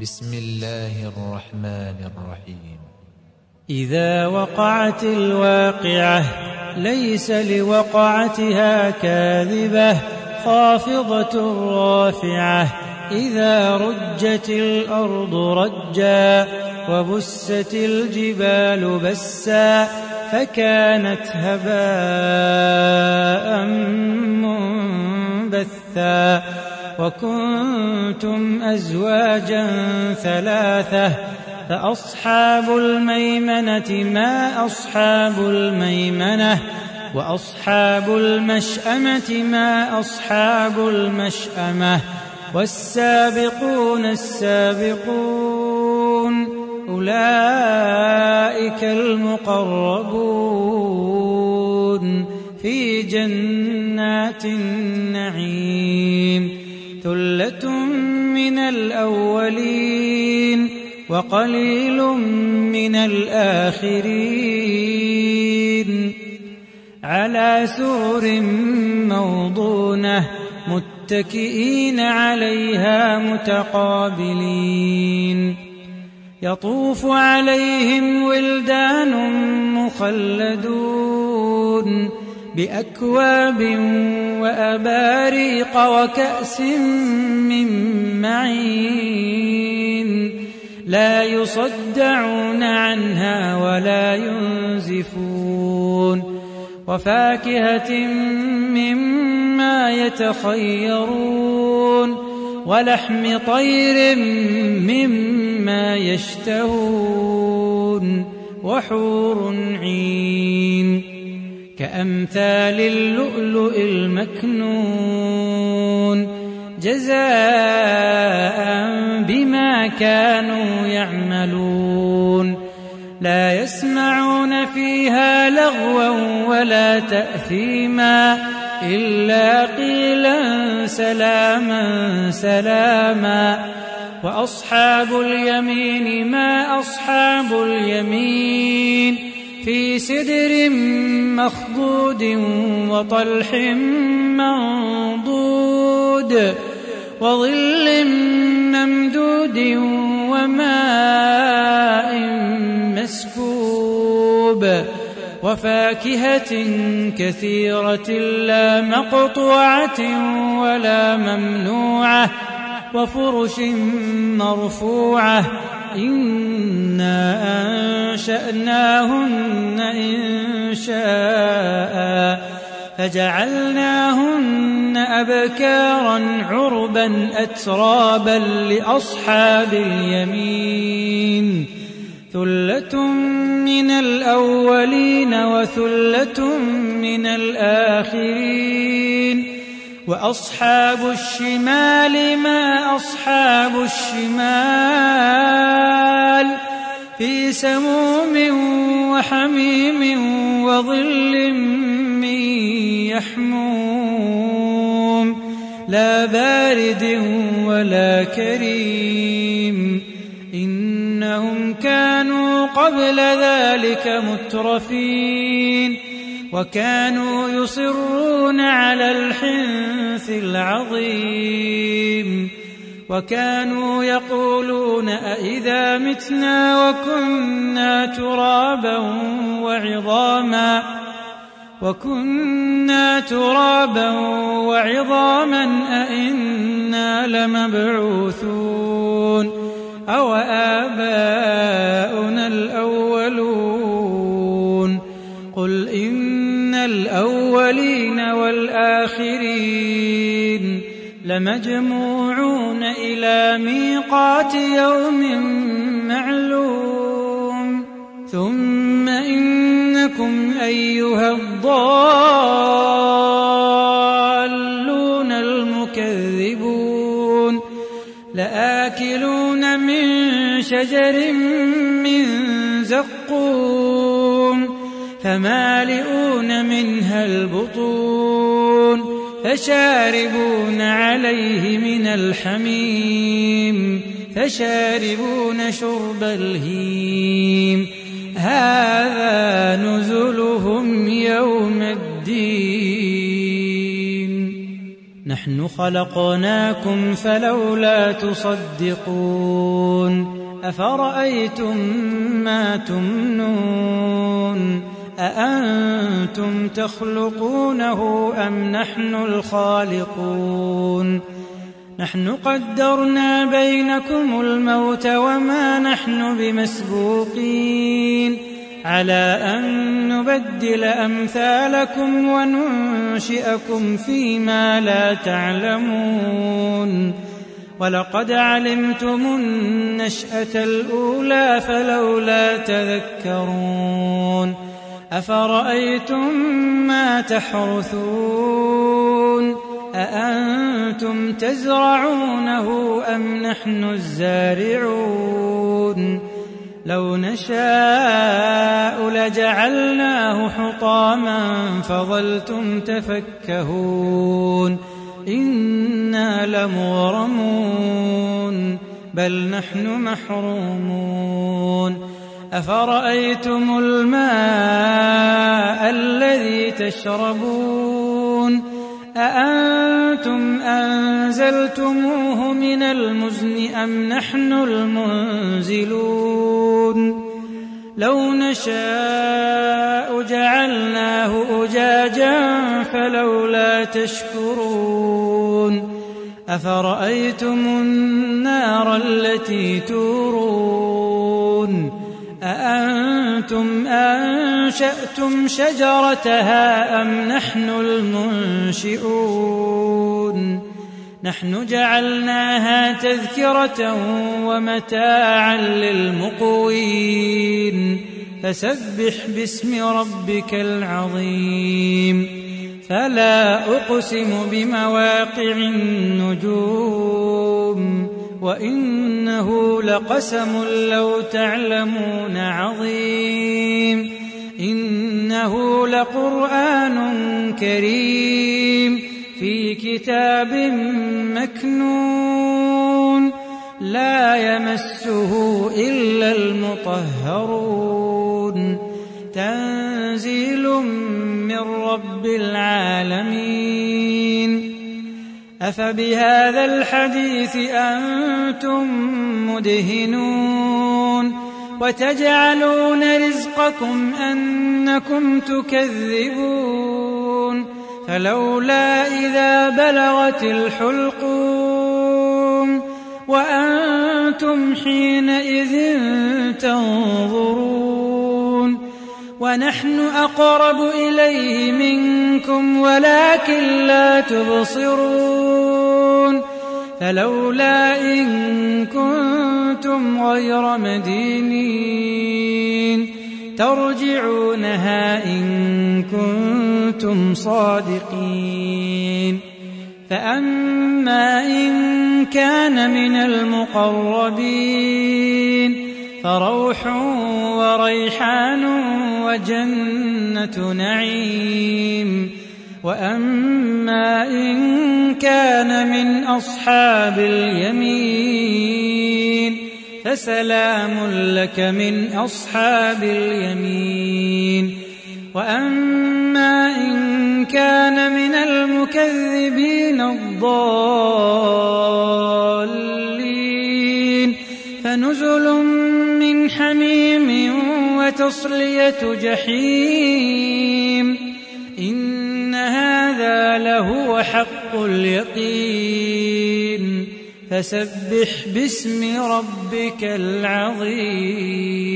بسم الله الرحمن الرحيم. إذا وقعت الواقعة ليس لوقعتها كاذبة خافضة رافعة إذا رجت الأرض رجا وبست الجبال بسا فكانت هباء منبثا وكنتم أزواجا ثلاثة فأصحاب الميمنة ما أصحاب الميمنة وأصحاب المشأمة ما أصحاب المشأمة والسابقون السابقون أولئك المقربون في جنات النعيم ثلة من الأولين وقليل من الآخرين على سرر موضونة متكئين عليها متقابلين يطوف عليهم ولدان مخلدون بأكواب وأباريق وكأس من معين لا يصدعون عنها ولا ينزفون وفاكهة مما يتخيرون ولحم طير مما يشتهون وحور عين كأمثال اللؤلؤ المكنون جزاء بما كانوا يعملون لا يسمعون فيها لغوا ولا تأثيما إلا قيلا سلاما سلاما وأصحاب اليمين ما أصحاب اليمين في سدر مخضود وطلح منضود وظل ممدود وماء مسكوب وفاكهة كثيرة لا مقطوعة ولا ممنوعة وفرش مرفوعة إنا أنشأناهن إنشاء فجعلناهن أبكارا عربا أترابا لأصحاب اليمين ثلة من الأولين وثلة من الآخرين وأصحاب الشمال ما أصحاب الشمال في سموم وحميم وظل من يحموم لا بارد ولا كريم إنهم كانوا قبل ذلك مترفين وكانوا يصرون على الحنث العظيم وكانوا يقولون أئذا متنا وكنا ترابا وعظاما أئنا لمبعوثون أو آباؤنا الأولون قل إن الأولين والآخرين لمجموعون إلى ميقات يوم معلوم ثم إنكم أيها الضالون المكذبون لآكلون من شجر من زقوم فمالئون منها البطون فشاربون عليه من الحميم فشاربون شرب الهيم هذا نزلهم يوم الدين. نحن خلقناكم فلولا تصدقون أفرأيتم ما تمنون أأنتم تخلقونه أم نحن الخالقون نحن قدرنا بينكم الموت وما نحن بمسبوقين على أن نبدل أمثالكم وننشئكم فيما لا تعلمون ولقد علمتم النشأة الأولى فلولا تذكرون أفرأيتم ما تحرثون أأنتم تزرعونه أم نحن الزارعون لو نشاء لجعلناه حطاما فظلتم تفكهون إنا لمغرمون بل نحن محرومون أفرأيتم الماء الذي تشربون أأنتم أنزلتموه من المزن أم نحن المنزلون لو نشاء جعلناه أجاجا فلولا تشكرون أفرأيتم النار التي تورون أأنتم أنشأتم شجرتها أم نحن المنشئون نحن جعلناها تذكرة ومتاعا للمقوين فسبح باسم ربك العظيم فلا أقسم بمواقع النجوم وإنه لقسم لو تعلمون عظيم إنه لقرآن كريم في كتاب مكنون لا يمسه إلا المطهرون تنزيل من رب العالمين أفبهذا الحديث أنتم مدهنون وتجعلون رزقكم أنكم تكذبون فلولا إذا بلغت الحلقوم وأنتم حينئذ تنظرون ونحن أقرب إليه منكم ولكن لا تبصرون فلولا إن كنتم غير مدينين ترجعونها إن كنتم صادقين فأما إن كان من المقربين فروح وريحان وجنة نعيم وأما إن كان من أصحاب اليمين فسلام لك من أصحاب اليمين وأما إن كان من المكذبين الضالين فنزل من حميم وتصلية جحيم إن هذا لهو حق اليقين فسبح باسم ربك العظيم